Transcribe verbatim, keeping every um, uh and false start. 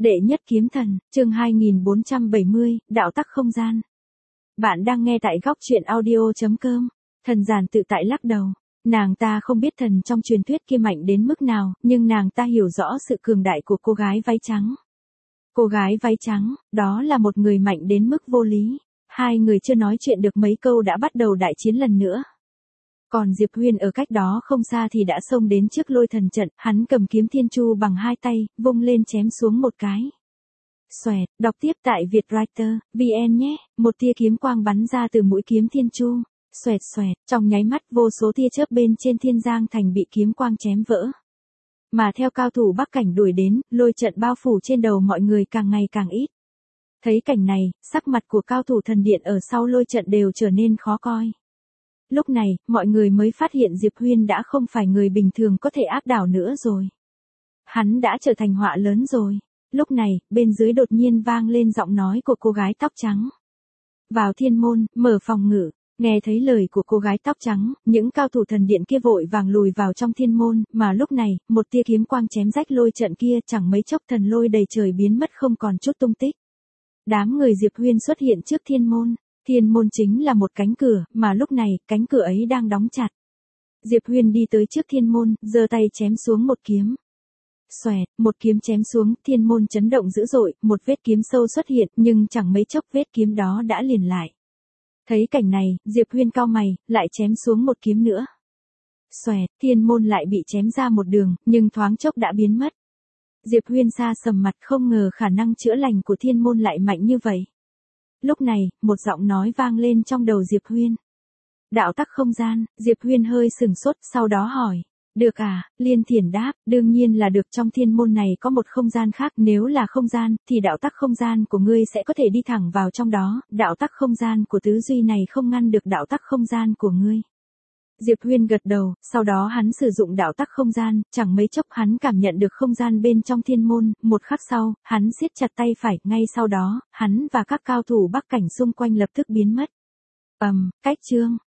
Đệ nhất kiếm thần, chương hai nghìn bốn trăm bảy mươi, đạo tắc không gian. Bạn đang nghe tại góc truyện audio chấm com. Thần giản tự tại lắc đầu. Nàng ta không biết thần trong truyền thuyết kia mạnh đến mức nào, nhưng nàng ta hiểu rõ sự cường đại của cô gái váy trắng. Cô gái váy trắng, đó là một người mạnh đến mức vô lý. Hai người chưa nói chuyện được mấy câu đã bắt đầu đại chiến lần nữa. Còn Diệp Huyên ở cách đó không xa thì đã xông đến trước lôi thần trận, hắn cầm kiếm thiên chu bằng hai tay, vung lên chém xuống một cái. Xoẹt, đọc tiếp tại Vietwriter, vn nhé, một tia kiếm quang bắn ra từ mũi kiếm thiên chu. Xoẹt xoẹt, trong nháy mắt vô số tia chớp bên trên thiên giang thành bị kiếm quang chém vỡ. Mà theo cao thủ Bắc cảnh đuổi đến, lôi trận bao phủ trên đầu mọi người càng ngày càng ít. Thấy cảnh này, sắc mặt của cao thủ thần điện ở sau lôi trận đều trở nên khó coi. Lúc này, mọi người mới phát hiện Diệp Huyên đã không phải người bình thường có thể áp đảo nữa rồi. Hắn đã trở thành họa lớn rồi. Lúc này, bên dưới đột nhiên vang lên giọng nói của cô gái tóc trắng. Vào thiên môn, mở phòng ngự. Nghe thấy lời của cô gái tóc trắng, những cao thủ thần điện kia vội vàng lùi vào trong thiên môn, mà lúc này, một tia kiếm quang chém rách lôi trận kia chẳng mấy chốc thần lôi đầy trời biến mất không còn chút tung tích. Đám người Diệp Huyên xuất hiện trước thiên môn. Thiên môn chính là một cánh cửa, mà lúc này, cánh cửa ấy đang đóng chặt. Diệp Huyên đi tới trước thiên môn, giơ tay chém xuống một kiếm. Xoẹt, một kiếm chém xuống, thiên môn chấn động dữ dội, một vết kiếm sâu xuất hiện, nhưng chẳng mấy chốc vết kiếm đó đã liền lại. Thấy cảnh này, Diệp Huyên cau mày, lại chém xuống một kiếm nữa. Xoẹt, thiên môn lại bị chém ra một đường, nhưng thoáng chốc đã biến mất. Diệp Huyên sa sầm mặt, không ngờ khả năng chữa lành của thiên môn lại mạnh như vậy. Lúc này, một giọng nói vang lên trong đầu Diệp Huyên. Đạo tắc không gian, Diệp Huyên hơi sừng sốt, sau đó hỏi. Được à, Liên Thiển đáp, đương nhiên là được, trong thiên môn này có một không gian khác, nếu là không gian, thì đạo tắc không gian của ngươi sẽ có thể đi thẳng vào trong đó, đạo tắc không gian của tứ duy này không ngăn được đạo tắc không gian của ngươi. Diệp Huyên gật đầu, sau đó hắn sử dụng đạo tắc không gian, chẳng mấy chốc hắn cảm nhận được không gian bên trong thiên môn, một khắc sau, hắn siết chặt tay phải, ngay sau đó, hắn và các cao thủ Bắc cảnh xung quanh lập tức biến mất. Ầm, cách chương,